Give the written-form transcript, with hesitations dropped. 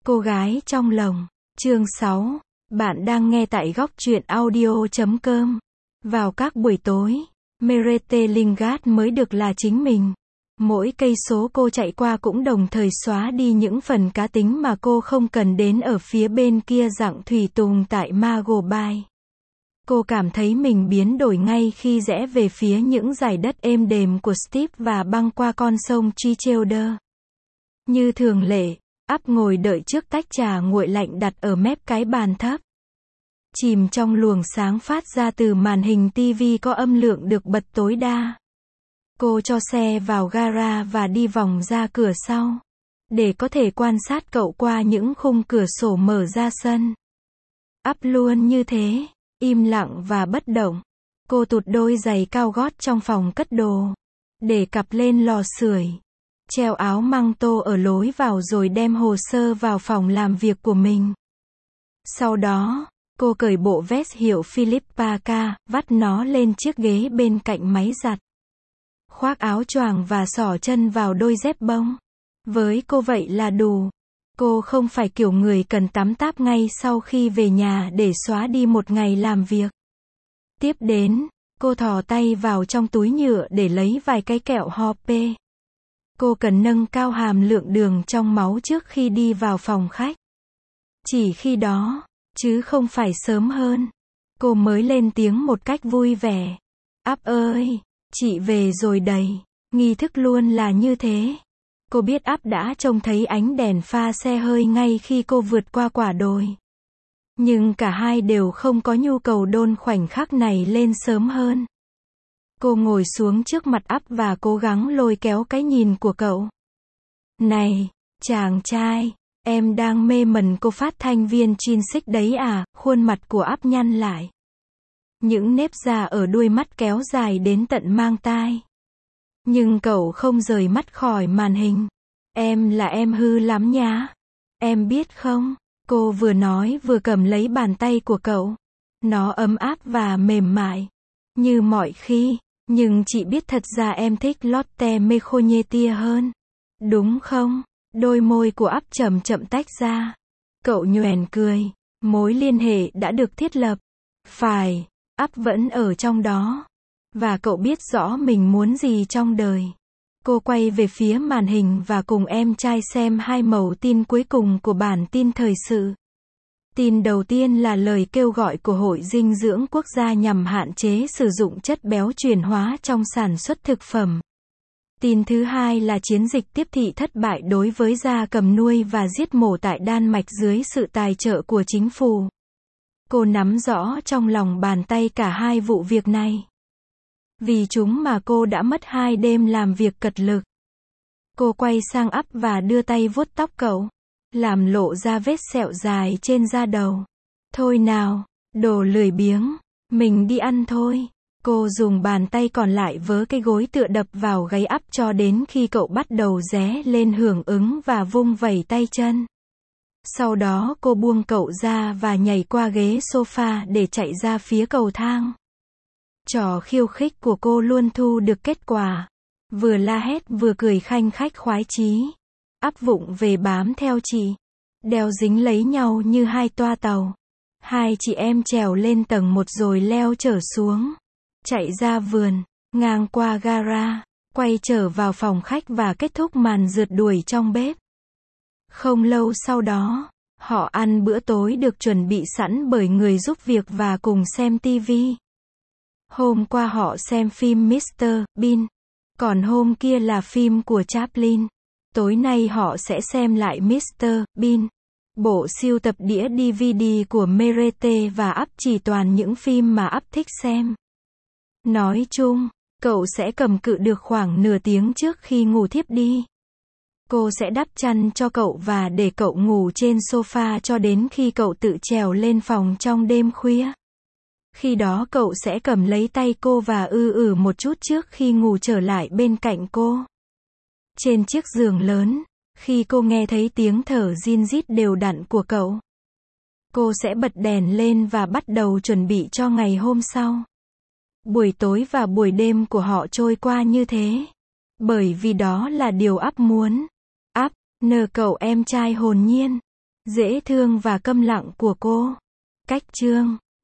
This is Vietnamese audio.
Cô gái trong lồng. Chương 6. Bạn đang nghe tại góc truyện audio.com. Vào các buổi tối, Merete Lingard mới được là chính mình. Mỗi cây số cô chạy qua cũng đồng thời xóa đi những phần cá tính mà cô không cần đến ở phía bên kia dặng thủy tùng tại Margot Bay. Cô cảm thấy mình biến đổi ngay khi rẽ về phía những dải đất êm đềm của Steve và băng qua con sông Trichilder. Như thường lệ, Up ngồi đợi trước tách trà nguội lạnh đặt ở mép cái bàn thấp. Chìm trong luồng sáng phát ra từ màn hình TV có âm lượng được bật tối đa. Cô cho xe vào gara và đi vòng ra cửa sau, để có thể quan sát cậu qua những khung cửa sổ mở ra sân. Up luôn như thế, im lặng và bất động. Cô tụt đôi giày cao gót trong phòng cất đồ, để cặp lên lò sưởi, treo áo măng tô ở lối vào rồi đem hồ sơ vào phòng làm việc của mình. Sau đó, cô cởi bộ vest hiệu Philippa K, vắt nó lên chiếc ghế bên cạnh máy giặt. Khoác áo choàng và xỏ chân vào đôi dép bông. Với cô vậy là đủ. Cô không phải kiểu người cần tắm táp ngay sau khi về nhà để xóa đi một ngày làm việc. Tiếp đến, cô thò tay vào trong túi nhựa để lấy vài cái kẹo Hoppe. Cô cần nâng cao hàm lượng đường trong máu trước khi đi vào phòng khách. Chỉ khi đó, chứ không phải sớm hơn, cô mới lên tiếng một cách vui vẻ. Up ơi, chị về rồi đây. Nghi thức luôn là như thế. Cô biết Up đã trông thấy ánh đèn pha xe hơi ngay khi cô vượt qua quả đồi. Nhưng cả hai đều không có nhu cầu đôn khoảnh khắc này lên sớm hơn. Cô ngồi xuống trước mặt Up và cố gắng lôi kéo cái nhìn của cậu. Này, chàng trai, em đang mê mẩn cô phát thanh viên chin xích đấy à? Khuôn mặt của Up nhăn lại. Những nếp da ở đuôi mắt kéo dài đến tận mang tai. Nhưng cậu không rời mắt khỏi màn hình. Em hư lắm nhá. Em biết không? Cô vừa nói vừa cầm lấy bàn tay của cậu. Nó ấm áp và mềm mại. Như mọi khi. Nhưng chị biết thật ra em thích Lotte Mecognetia hơn. Đúng không? Đôi môi của Up chậm chậm tách ra. Cậu nhoẻn cười. Mối liên hệ đã được thiết lập. Phải, Up vẫn ở trong đó. Và cậu biết rõ mình muốn gì trong đời. Cô quay về phía màn hình và cùng em trai xem hai mẩu tin cuối cùng của bản tin thời sự. Tin đầu tiên là lời kêu gọi của Hội Dinh dưỡng Quốc gia nhằm hạn chế sử dụng chất béo chuyển hóa trong sản xuất thực phẩm. Tin thứ hai là chiến dịch tiếp thị thất bại đối với gia cầm nuôi và giết mổ tại Đan Mạch dưới sự tài trợ của chính phủ. Cô nắm rõ trong lòng bàn tay cả hai vụ việc này. Vì chúng mà cô đã mất 2 đêm làm việc cật lực. Cô quay sang Up và đưa tay vuốt tóc cậu, làm lộ ra vết sẹo dài trên da đầu. Thôi nào, đồ lười biếng, mình đi ăn thôi. Cô dùng bàn tay còn lại vớ cái gối tựa đập vào gáy Up cho đến khi cậu bắt đầu ré lên hưởng ứng và vung vẩy tay chân. Sau đó cô buông cậu ra và nhảy qua ghế sofa để chạy ra phía cầu thang. Trò khiêu khích của cô luôn thu được kết quả. Vừa la hét vừa cười khanh khách khoái chí. Up vụng về bám theo chị. Đeo dính lấy nhau như hai toa tàu. Hai chị em trèo lên tầng 1 rồi leo trở xuống. Chạy ra vườn, ngang qua gara, quay trở vào phòng khách và kết thúc màn rượt đuổi trong bếp. Không lâu sau đó, họ ăn bữa tối được chuẩn bị sẵn bởi người giúp việc và cùng xem TV. Hôm qua họ xem phim Mr. Bean, còn hôm kia là phim của Chaplin. Tối nay họ sẽ xem lại Mr. Bean, bộ sưu tập đĩa DVD của Merete và Up chỉ toàn những phim mà Up thích xem. Nói chung, cậu sẽ cầm cự được khoảng nửa tiếng trước khi ngủ thiếp đi. Cô sẽ đắp chăn cho cậu và để cậu ngủ trên sofa cho đến khi cậu tự trèo lên phòng trong đêm khuya. Khi đó cậu sẽ cầm lấy tay cô và một chút trước khi ngủ trở lại bên cạnh cô. Trên chiếc giường lớn, khi cô nghe thấy tiếng thở rin rít đều đặn của cậu, cô sẽ bật đèn lên và bắt đầu chuẩn bị cho ngày hôm sau. Buổi tối và buổi đêm của họ trôi qua như thế. Bởi vì đó là điều Up muốn. Up, nờ cậu em trai hồn nhiên. dễ thương và câm lặng của cô. Cách chương